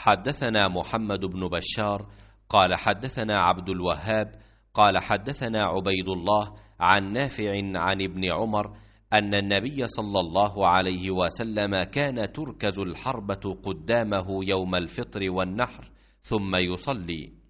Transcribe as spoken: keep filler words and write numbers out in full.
حدثنا محمد بن بشار قال حدثنا عبد الوهاب قال حدثنا عبيد الله عن نافع عن ابن عمر أن النبي صلى الله عليه وسلم كان تركز الحربة قدامه يوم الفطر والنحر ثم يصلي.